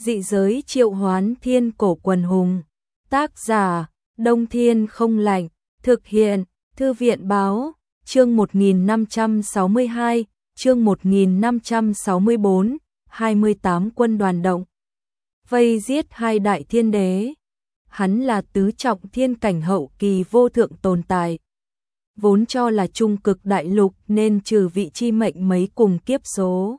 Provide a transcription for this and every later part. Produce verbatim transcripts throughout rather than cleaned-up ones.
Dị giới triệu hoán thiên cổ quần hùng. Tác giả, Đông Thiên không lạnh. Thực hiện, Thư viện báo, chương một nghìn năm trăm sáu mươi hai, chương một nghìn năm trăm sáu mươi bốn, hai mươi tám quân đoàn động. Vây giết hai đại thiên đế. Hắn là tứ trọng thiên cảnh hậu kỳ vô thượng tồn tại. Vốn cho là trung cực đại lục nên trừ vị chi mệnh mấy cùng kiếp số.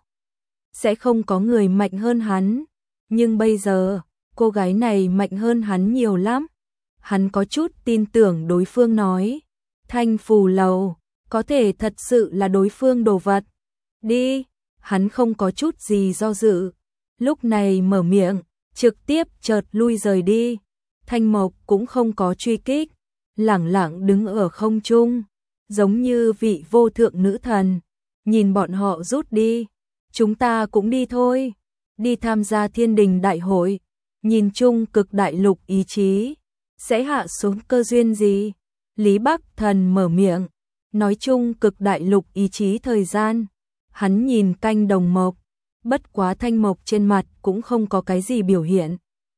Sẽ không có người mạnh hơn hắn. Nhưng bây giờ, cô gái này mạnh hơn hắn nhiều lắm. Hắn có chút tin tưởng đối phương nói. Thanh phù lầu, có thể thật sự là đối phương đồ vật. Đi, hắn không có chút gì do dự. Lúc này mở miệng, trực tiếp chợt lui rời đi. Thanh Mộc cũng không có truy kích, lẳng lặng đứng ở không trung, giống như vị vô thượng nữ thần. Nhìn bọn họ rút đi, chúng ta cũng đi thôi, đi tham gia thiên đình đại hội, nhìn chung cực đại lục ý chí, sẽ hạ xuống cơ duyên gì? Lý Bắc Thần mở miệng, nói chung cực đại lục ý chí thời gian, hắn nhìn canh đồng mộc, bất quá Thanh Mộc trên mặt cũng không có cái gì biểu hiện.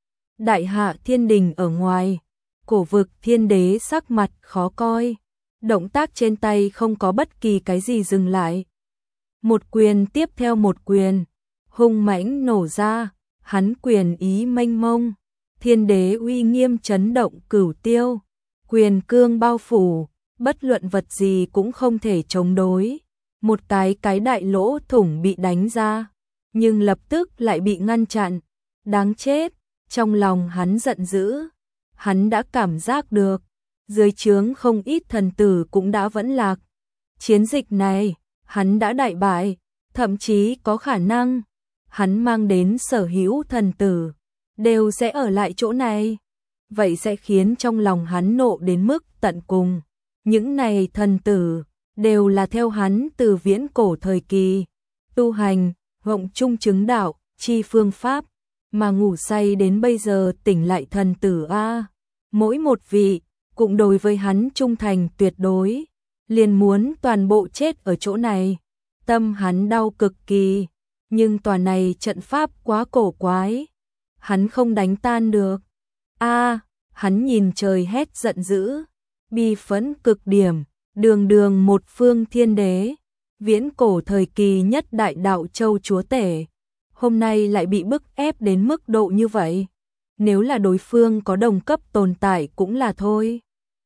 Đại hạ thiên đình ở ngoài, cổ vực thiên đế sắc mặt khó coi, động tác trên tay không có bất kỳ cái gì dừng lại. Một quyền tiếp theo một quyền, hung mãnh nổ ra, hắn quyền ý mênh mông, thiên đế uy nghiêm chấn động cửu tiêu, quyền cương bao phủ, bất luận vật gì cũng không thể chống đối. Một cái cái đại lỗ thủng bị đánh ra, nhưng lập tức lại bị ngăn chặn, đáng chết. Trong lòng hắn giận dữ, hắn đã cảm giác được, dưới trướng không ít thần tử cũng đã vẫn lạc. Chiến dịch này, hắn đã đại bại, thậm chí có khả năng, hắn mang đến sở hữu thần tử, đều sẽ ở lại chỗ này. Vậy sẽ khiến trong lòng hắn nộ đến mức tận cùng. Những này thần tử, đều là theo hắn từ viễn cổ thời kỳ, tu hành, ngộng trung chứng đạo, chi phương pháp. Mà ngủ say đến bây giờ tỉnh lại thần tử A. Mỗi một vị, cũng đối với hắn trung thành tuyệt đối, liền muốn toàn bộ chết ở chỗ này. Tâm hắn đau cực kỳ, nhưng tòa này trận pháp quá cổ quái. Hắn không đánh tan được. A, hắn nhìn trời hét giận dữ, bi phẫn cực điểm, đường đường một phương thiên đế, viễn cổ thời kỳ nhất đại đạo châu chúa tể. Hôm nay lại bị bức ép đến mức độ như vậy. Nếu là đối phương có đồng cấp tồn tại cũng là thôi.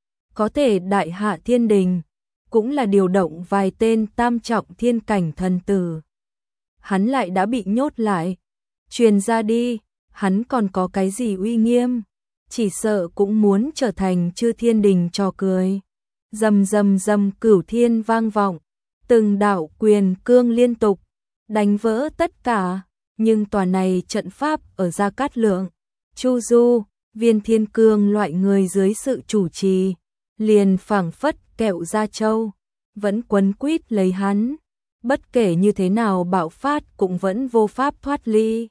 Có thể đại hạ thiên đình, cũng là điều động vài tên tam trọng thiên cảnh thần tử. Hắn lại đã bị nhốt lại. Truyền ra đi, hắn còn có cái gì uy nghiêm, chỉ sợ cũng muốn trở thành chư thiên đình trò cười. Rầm rầm rầm cửu thiên vang vọng, từng đạo quyền cương liên tục, đánh vỡ tất cả. Nhưng tòa này trận pháp ở Gia Cát Lượng, Chu Du, Viên Thiên Cương loại người dưới sự chủ trì, liền phảng phất kẹo da trâu, vẫn quấn quýt lấy hắn, bất kể như thế nào bạo phát cũng vẫn vô pháp thoát ly.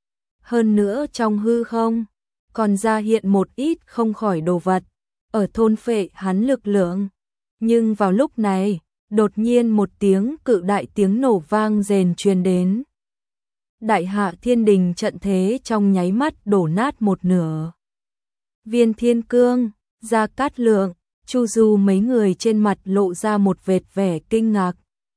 Hơn nữa trong hư không, còn ra hiện một ít không khỏi đồ vật, ở thôn phệ hắn lực lượng. Nhưng vào lúc này, đột nhiên một tiếng cự đại tiếng nổ vang rền truyền đến. Đại hạ thiên đình trận thế trong nháy mắt đổ nát một nửa. Viên Thiên Cương, Gia Cát Lượng, Chu Du mấy người trên mặt lộ ra một vệt vẻ kinh ngạc.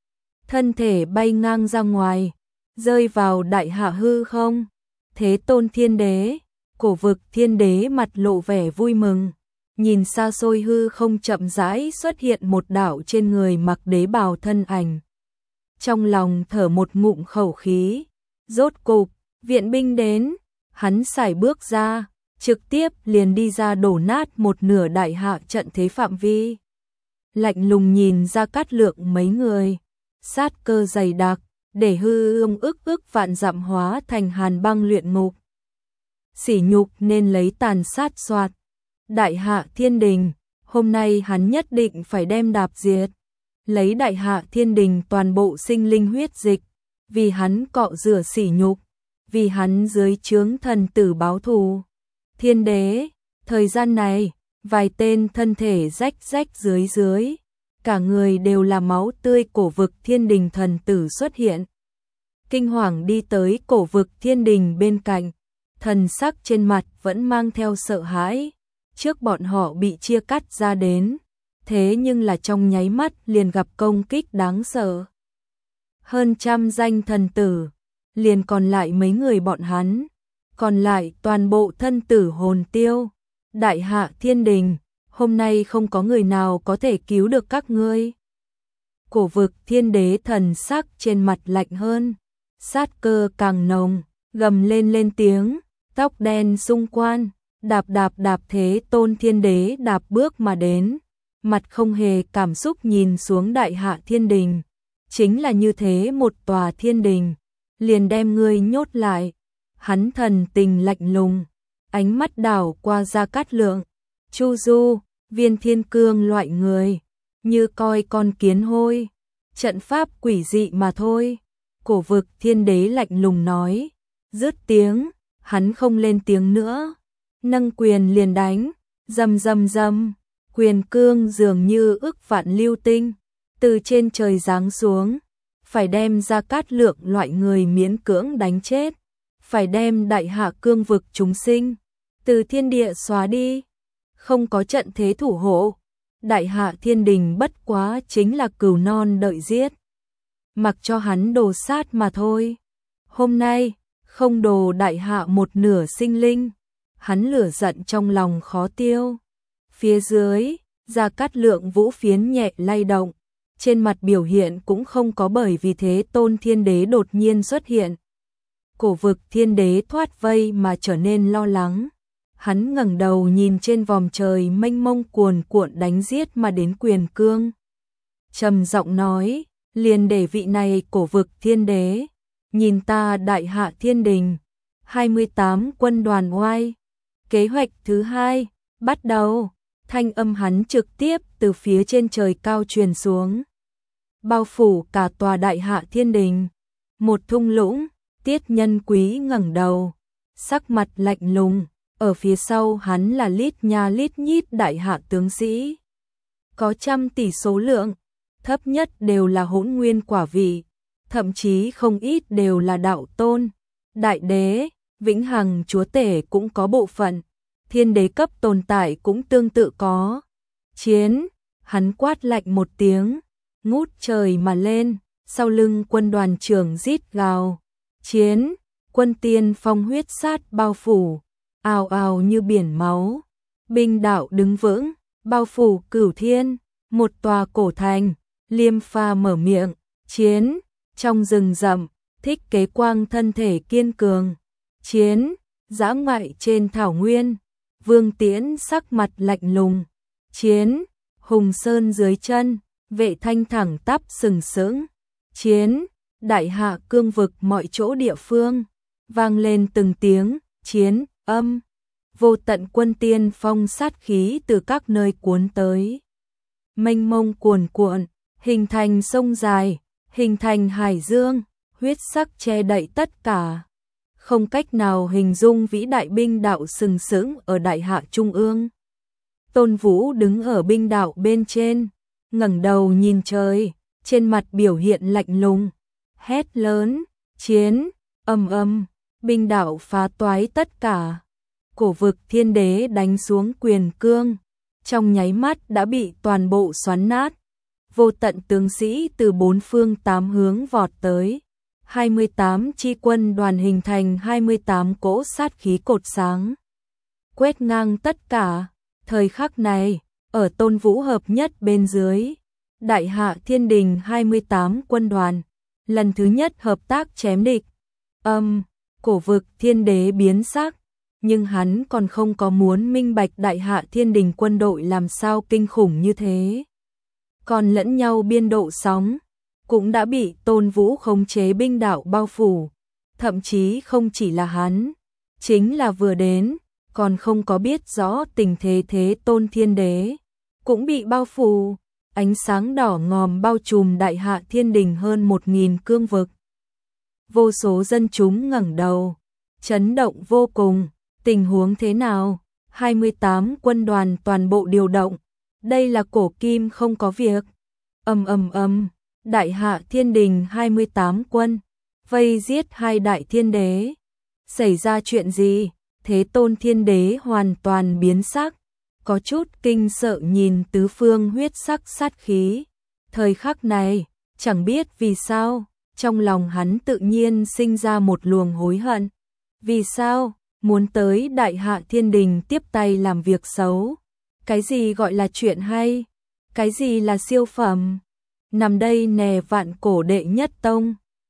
Thân thể bay ngang ra ngoài, rơi vào đại hạ hư không. Thế Tôn Thiên Đế, cổ vực thiên đế mặt lộ vẻ vui mừng. Nhìn xa xôi hư không chậm rãi xuất hiện một đạo trên người mặc đế bào thân ảnh. Trong lòng thở một ngụm khẩu khí. Rốt cục, viện binh đến, hắn sải bước ra, trực tiếp liền đi ra đổ nát một nửa đại hạ trận thế phạm vi. Lạnh lùng nhìn Gia Cát Lượng mấy người, sát cơ dày đặc, để hư ương ức ức vạn dặm hóa thành hàn băng luyện ngục. Sỉ nhục nên lấy tàn sát soạt. Đại hạ thiên đình, hôm nay hắn nhất định phải đem đạp diệt. Lấy đại hạ thiên đình toàn bộ sinh linh huyết dịch. Vì hắn cọ rửa sỉ nhục, vì hắn dưới trướng thần tử báo thù. Thiên đế, thời gian này, vài tên thân thể rách rách dưới dưới, cả người đều là máu tươi cổ vực thiên đình thần tử xuất hiện. Kinh hoàng đi tới cổ vực thiên đình bên cạnh, thần sắc trên mặt vẫn mang theo sợ hãi. Trước bọn họ bị chia cắt ra đến, thế nhưng là trong nháy mắt liền gặp công kích đáng sợ. Hơn trăm danh thần tử, liền còn lại mấy người bọn hắn, còn lại toàn bộ thân tử hồn tiêu. Đại hạ thiên đình, hôm nay không có người nào có thể cứu được các ngươi. Cổ vực thiên đế thần sắc trên mặt lạnh hơn, sát cơ càng nồng, gầm lên lên tiếng, tóc đen xung quanh, đạp đạp đạp thế tôn thiên đế đạp bước mà đến, mặt không hề cảm xúc nhìn xuống đại hạ thiên đình. Chính là như thế một tòa thiên đình, liền đem ngươi nhốt lại. Hắn thần tình lạnh lùng, ánh mắt đảo qua Gia Cát Lượng, Chu Du, Viên Thiên Cương loại người, như coi con kiến hôi, trận pháp quỷ dị mà thôi. Cổ vực thiên đế lạnh lùng nói, dứt tiếng, hắn không lên tiếng nữa, nâng quyền liền đánh, rầm rầm rầm, quyền cương dường như ức vạn lưu tinh, từ trên trời giáng xuống, phải đem Gia Cát Lượng loại người miễn cưỡng đánh chết, phải đem đại hạ cương vực chúng sinh từ thiên địa xóa đi. Không có trận thế thủ hộ, đại hạ thiên đình bất quá chính là cừu non đợi giết, mặc cho hắn đồ sát mà thôi. Hôm nay không đồ đại hạ một nửa sinh linh, hắn lửa giận trong lòng khó tiêu. Phía dưới, Gia Cát Lượng vũ phiến nhẹ lay động, trên mặt biểu hiện cũng không có bởi vì thế tôn thiên đế đột nhiên xuất hiện. Cổ vực thiên đế thoát vây mà trở nên lo lắng. Hắn ngẩng đầu nhìn trên vòm trời mênh mông cuồn cuộn đánh giết mà đến quyền cương. Trầm giọng nói, liền để vị này cổ vực thiên đế, nhìn ta đại hạ thiên đình, hai mươi tám quân đoàn oai. Kế hoạch thứ hai, bắt đầu, thanh âm hắn trực tiếp từ phía trên trời cao truyền xuống. Bao phủ cả tòa đại hạ thiên đình, một thung lũng, Tiết Nhân Quý ngẩng đầu, sắc mặt lạnh lùng. Ở phía sau hắn là lít nha lít nhít đại hạ tướng sĩ, có trăm tỷ số lượng, thấp nhất đều là hỗn nguyên quả vị, thậm chí không ít đều là đạo tôn, đại đế, vĩnh hằng chúa tể cũng có bộ phận, thiên đế cấp tồn tại cũng tương tự có. Chiến, hắn quát lạnh một tiếng, ngút trời mà lên, sau lưng quân đoàn trưởng rít gào. Chiến, quân tiên phong huyết sát bao phủ, ào ào như biển máu, binh đạo đứng vững, bao phủ cửu thiên, một tòa cổ thành. Liêm Pha mở miệng, chiến, trong rừng rậm, Thích Kế Quang thân thể kiên cường, chiến, dã ngoại trên thảo nguyên, Vương Tiễn sắc mặt lạnh lùng, chiến, Hùng Sơn dưới chân, Vệ Thanh thẳng tắp sừng sững, chiến, đại hạ cương vực mọi chỗ địa phương, vang lên từng tiếng chiến âm, vô tận quân tiên phong sát khí từ các nơi cuốn tới, mênh mông cuồn cuộn, hình thành sông dài, hình thành hải dương, huyết sắc che đậy tất cả, không cách nào hình dung vĩ đại binh đạo sừng sững ở đại hạ trung ương. Tôn Vũ đứng ở binh đạo bên trên, ngẩng đầu nhìn trời, trên mặt biểu hiện lạnh lùng, hét lớn, chiến, ầm ầm, binh đạo phá toái tất cả. Cổ vực thiên đế đánh xuống quyền cương, trong nháy mắt đã bị toàn bộ xoắn nát. Vô tận tướng sĩ từ bốn phương tám hướng vọt tới, hai mươi tám chi quân đoàn hình thành hai mươi tám cỗ sát khí cột sáng, quét ngang tất cả. Thời khắc này, ở Tôn Vũ hợp nhất bên dưới, đại hạ thiên đình hai mươi tám quân đoàn, lần thứ nhất hợp tác chém địch. Âm, cổ vực thiên đế biến sắc, nhưng hắn còn không có muốn minh bạch đại hạ thiên đình quân đội làm sao kinh khủng như thế. Còn lẫn nhau biên độ sóng, cũng đã bị Tôn Vũ khống chế binh đạo bao phủ. Thậm chí không chỉ là hắn, chính là vừa đến, còn không có biết rõ tình thế thế Tôn Thiên Đế, cũng bị bao phủ. Ánh sáng đỏ ngòm bao trùm đại hạ thiên đình hơn một nghìn cương vực. Vô số dân chúng ngẩng đầu, chấn động vô cùng. Tình huống thế nào? hai mươi tám quân đoàn toàn bộ điều động. Đây là cổ kim không có việc. Ầm ầm ầm, đại hạ thiên đình hai mươi tám quân vây giết hai đại thiên đế. Xảy ra chuyện gì? Thế Tôn Thiên Đế hoàn toàn biến sắc, có chút kinh sợ nhìn tứ phương huyết sắc sát khí. Thời khắc này, chẳng biết vì sao, trong lòng hắn tự nhiên sinh ra một luồng hối hận. Vì sao? Muốn tới Đại Hạ Thiên Đình tiếp tay làm việc xấu. Cái gì gọi là chuyện hay? Cái gì là siêu phẩm? Nằm đây nè, vạn cổ đệ nhất tông,